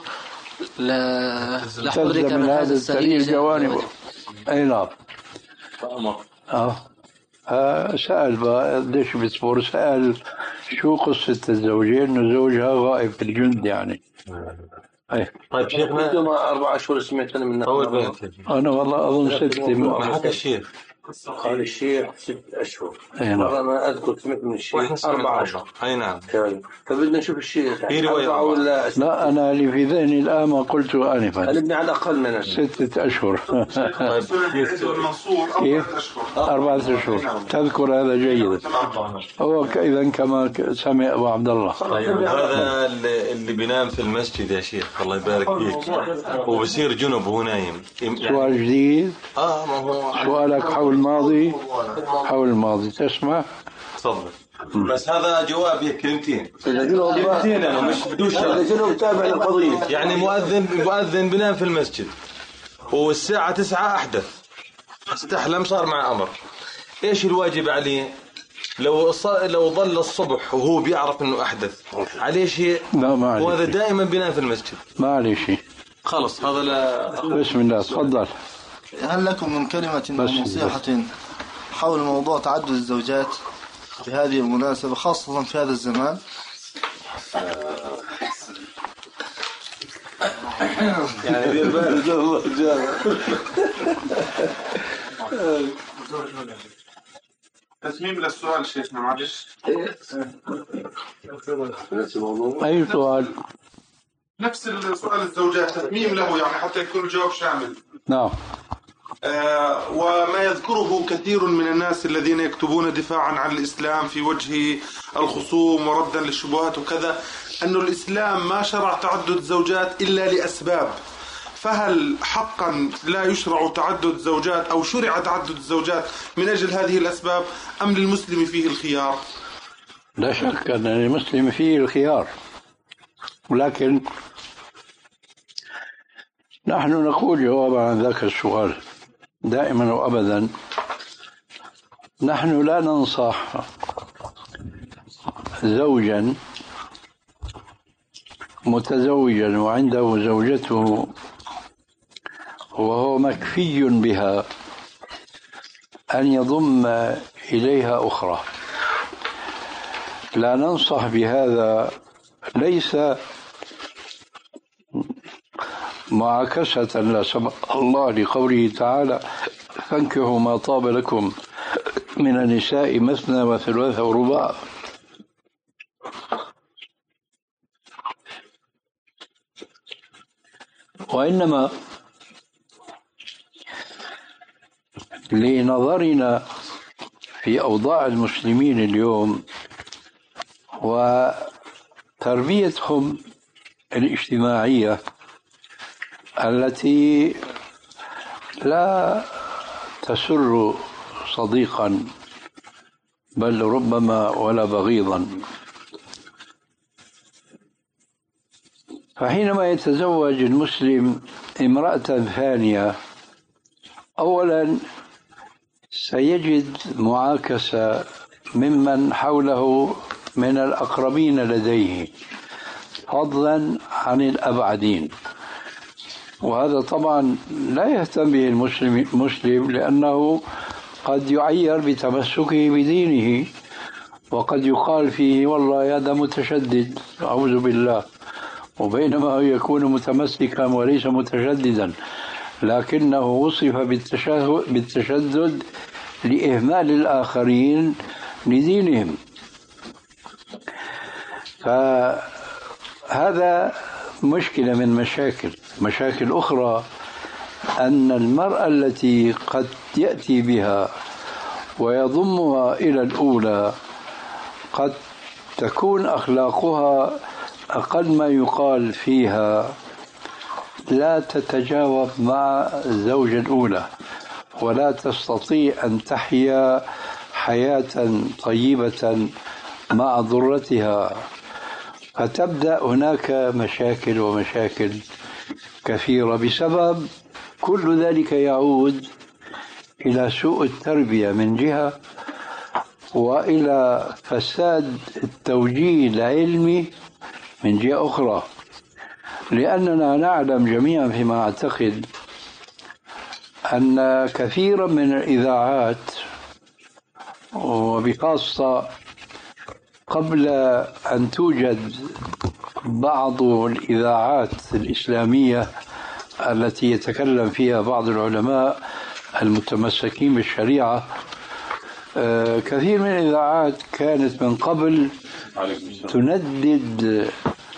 لحرك من هذا السرير جوانبه.
أي نعم. آه. آه سأل قديش بتصبر، سأل شو قصة الزوجين إنه زوجها غائب في الجند يعني. أي.
طيب شيخنا
أربع أشهر سمعت أنا من
أنا والله أظن ستة.
ما حكى الشيخ؟
قال الشيخ ست أشهر.
مرة
أنا أذكر سمعت من الشيخ أربع أشهر.
أي نعم.
فبدنا نشوف الشيخ
في رواية
ولا
لا، أنا اللي في ذهني الآن ما قلت آنفا
نبني على الأقل من
ستة أشهر.
كيف؟
أربعة أشهر. تذكر هذا جيد. هو إذا كما سمع أبو عبد الله.
هذا اللي بينام في المسجد يا شيخ الله يبارك فيك وبصير جنب وهو نايم.
سؤال جديد.
آه ما هو
سؤالك حول الماضي، حول الماضي تسمع؟
تفضل. بس هذا جواب كلمتين.
كلمتين أنا مش بدوش. إذا تابع القضية.
يعني مؤذن مؤذن بنام في المسجد والساعة تسعة أحدث، استحلم صار مع أمر، إيش الواجب عليه؟ لو لو ظل الصبح وهو بيعرف إنه أحدث عليه شيء؟
لا ما عليه.
وهذا دائما بنام في المسجد.
ما عليه شيء.
خلص هذا لا.
بسم الله تفضل.
هل لكم من كلمة ونصيحة حول موضوع تعدد الزوجات؟ في هذه المناسبة خاصة في هذا الزمان
يعني دير
تسميم للسؤال شيخنا معلش.
أي سؤال؟
نفس السؤال الزوجات تسميم له يعني حتى يكون الجواب شامل.
نعم.
آه وما يذكره كثير من الناس الذين يكتبون دفاعا عن الإسلام في وجه الخصوم وردا للشبهات وكذا أن الإسلام ما شرع تعدد الزوجات إلا لأسباب، فهل حقا لا يشرع تعدد زوجات أو شرع تعدد الزوجات من أجل هذه الأسباب أم للمسلم فيه الخيار؟
لا شك أن للمسلم فيه الخيار، ولكن نحن نقول جوابا عن ذاك السؤال دائما وأبدا، نحن لا ننصح زوجا متزوجا وعنده زوجته وهو مكفي بها أن يضم إليها أخرى. لا ننصح بهذا ليس معاكسة لا سمح الله لقوله تعالى فانكحوا ما طاب لكم من النساء مثنى وثلاث ورباع، وإنما لنظرنا في أوضاع المسلمين اليوم وتربيتهم الاجتماعية التي لا تسر صديقا بل ربما ولا بغيضا. فحينما يتزوج المسلم امرأة ثانية أولا سيجد معاكسة ممن حوله من الأقربين لديه فضلا عن الأبعدين، وهذا طبعا لا يهتم به المسلم, المسلم لأنه قد يعير بتمسكه بدينه، وقد يقال فيه والله هذا متشدد أعوذ بالله، وبينما يكون متمسكا وليس متشددا، لكنه وصف بالتشدد لإهمال الآخرين لدينهم. فهذا مشكلة من مشاكل مشاكل أخرى، أن المرأة التي قد يأتي بها ويضمها إلى الأولى قد تكون أخلاقها أقل ما يقال فيها لا تتجاوب مع الزوجة الأولى ولا تستطيع أن تحيا حياة طيبة مع ضرتها، فتبدأ هناك مشاكل ومشاكل كثيرة بسبب كل ذلك يعود إلى سوء التربية من جهة وإلى فساد التوجيه العلمي من جهة أخرى. لأننا نعلم جميعا فيما أعتقد أن كثيرا من الإذاعات وبخاصة قبل أن توجد بعض الإذاعات الإسلامية التي يتكلم فيها بعض العلماء المتمسكين بالشريعة، كثير من الإذاعات كانت من قبل تندد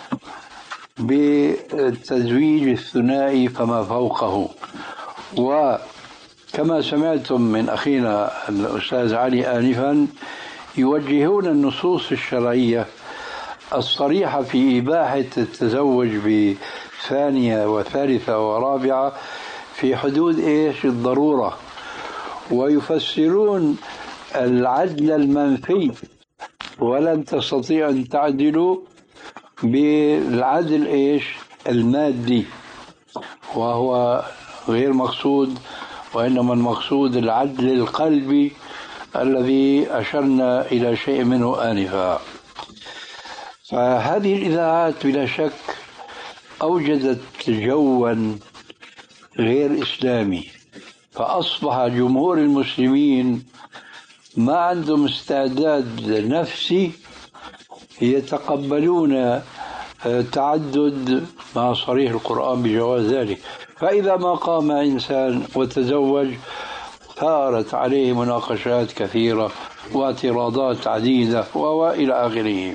بالتزويج الثنائي فما فوقه، وكما سمعتم من أخينا الأستاذ علي آنفا يوجهون النصوص الشرعية الصريحة في إباحة التزوج بثانية وثالثة ورابعة في حدود إيش الضرورة، ويفسرون العدل المنفي ولن تستطيع أن تعدلوا بالعدل إيش المادي، وهو غير مقصود، وإنما المقصود العدل القلبي الذي أشرنا إلى شيء منه آنفا. فهذه الإذاعات بلا شك أوجدت جوا غير إسلامي، فأصبح جمهور المسلمين ما عندهم استعداد نفسي يتقبلون تعدد مع صريح القرآن بجواز ذلك. فإذا ما قام إنسان وتزوج ثارت عليه مناقشات كثيرة واعتراضات عديدة وإلى آخره.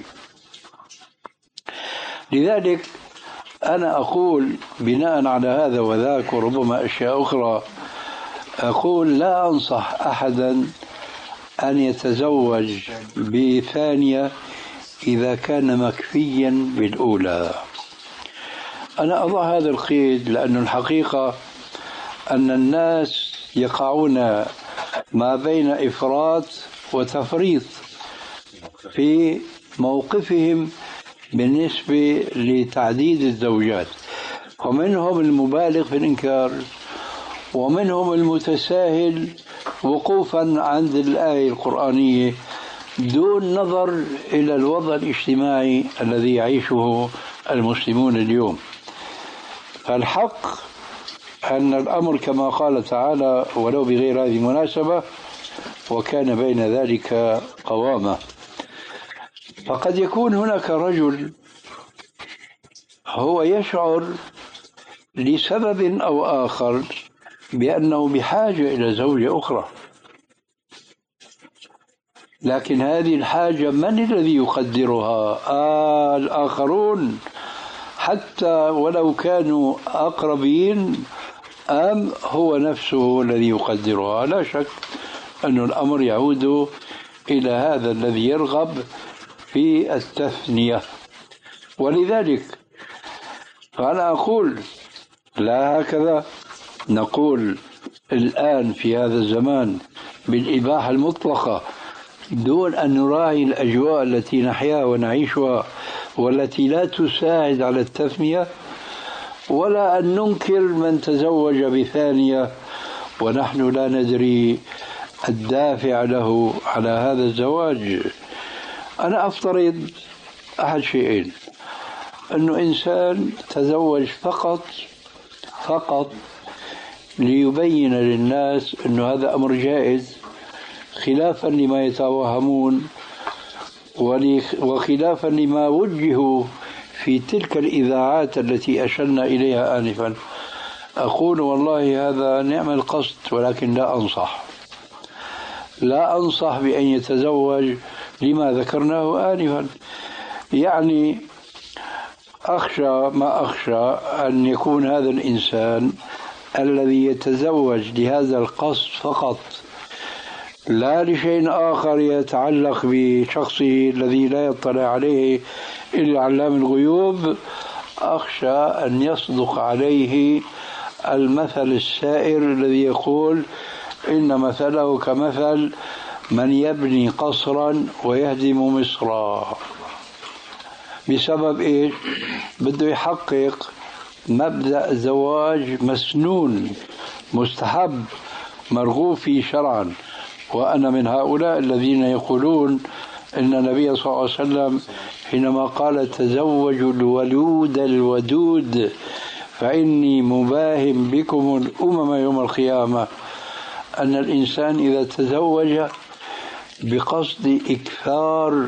لذلك أنا أقول بناء على هذا وذاك وربما أشياء أخرى، أقول لا أنصح أحدا أن يتزوج بثانية إذا كان مكفيا بالأولى. أنا أضع هذا القيد لأن الحقيقة أن الناس يقعون ما بين إفراط وتفريط في موقفهم بالنسبة لتعديد الزوجات، ومنهم المبالغ في الإنكار ومنهم المتساهل وقوفا عند الآية القرآنية دون نظر إلى الوضع الاجتماعي الذي يعيشه المسلمون اليوم. فالحق أن الأمر كما قال تعالى ولو بغير هذه المناسبة وكان بين ذلك قوامة. فقد يكون هناك رجل هو يشعر لسبب أو آخر بأنه بحاجة إلى زوجة أخرى، لكن هذه الحاجة من الذي يقدرها؟ آه الآخرون حتى ولو كانوا أقربين، أم هو نفسه الذي يقدرها؟ لا شك أن الأمر يعود إلى هذا الذي يرغب في التثنية. ولذلك فأنا أقول لا هكذا نقول الآن في هذا الزمان بالإباحة المطلقة دون أن نراعي الأجواء التي نحياها ونعيشها والتي لا تساعد على التثنية، ولا أن ننكر من تزوج بثانية ونحن لا ندري الدافع له على هذا الزواج. أنا أفترض أحد شيئين، أنه إنسان تزوج فقط فقط ليبين للناس أنه هذا أمر جائز خلافا لما يتوهمون وخلافا لما وجهوا في تلك الإذاعات التي أشرنا إليها آنفا. أقول والله هذا نعم القصد، ولكن لا أنصح لا أنصح بأن يتزوج لما ذكرناه آنفا. يعني أخشى ما أخشى أن يكون هذا الإنسان الذي يتزوج لهذا القصد فقط لا لشيء آخر يتعلق بشخصه الذي لا يطلع عليه إلا علام الغيوب، أخشى أن يصدق عليه المثل السائر الذي يقول إن مثله كمثل من يبني قصرا ويهدم مصرا. بسبب إيش؟ بده يحقق مبدأ الزواج مسنون مستحب مرغوب فيه شرعا. وأنا من هؤلاء الذين يقولون إن النبي صلى الله عليه وسلم حينما قال تزوجوا الولود الودود فإني مباهم بكم الأمم يوم القيامة، أن الإنسان إذا تزوج بقصد إكثار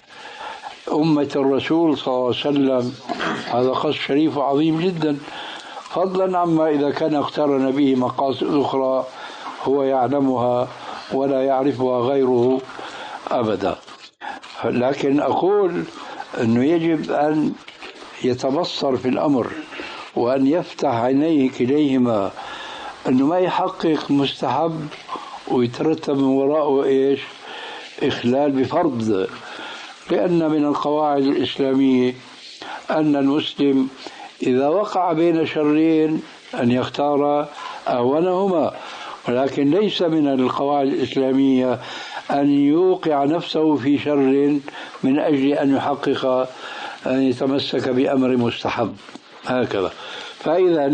أمة الرسول صلى الله عليه وسلم هذا قصد شريف وعظيم جدا، فضلا عما إذا كان اقترن به مقاصد أخرى هو يعلمها ولا يعرفها غيره أبدا. لكن أقول أنه يجب أن يتبصر في الأمر وأن يفتح عينيه كليهما، أنه ما يحقق مستحب ويترتب من وراءه إيش؟ إخلال بفرض. لأن من القواعد الإسلامية أن المسلم إذا وقع بين شرين أن يختار أولهما، ولكن ليس من القواعد الإسلامية أن يوقع نفسه في شر من أجل أن يحقق أن يتمسك بأمر مستحب هكذا. فإذا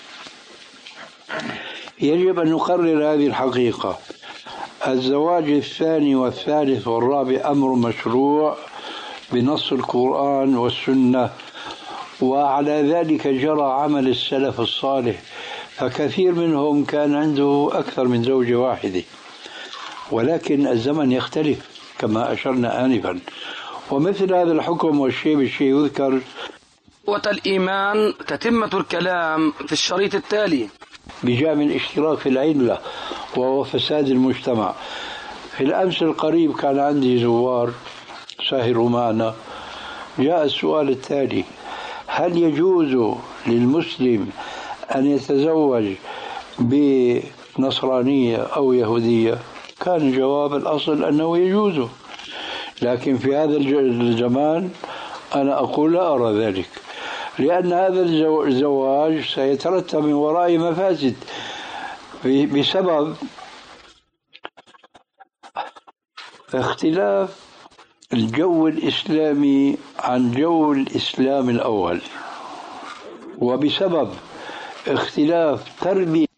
يجب أن نقرر هذه الحقيقة: الزواج الثاني والثالث والرابع أمر مشروع بنص القرآن والسنة، وعلى ذلك جرى عمل السلف الصالح، فكثير منهم كان عنده أكثر من زوجة واحدة. ولكن الزمن يختلف كما أشرنا آنفا، ومثل هذا الحكم والشيء بالشيء يذكر.
والإيمان تتمة الكلام في الشريط التالي
بجانب الاشتراك في العلة وهو فساد المجتمع. في الأمس القريب كان عندي زوار ساهروا معنا، جاء السؤال التالي: هل يجوز للمسلم أن يتزوج بنصرانية أو يهودية؟ كان الجواب الأصل أنه يجوز، لكن في هذا الزمان أنا أقول لا أرى ذلك، لأن هذا الزواج سيترتب من وراء مفاسد بسبب اختلاف الجو الإسلامي عن جو الإسلام الأول، وبسبب اختلاف تربية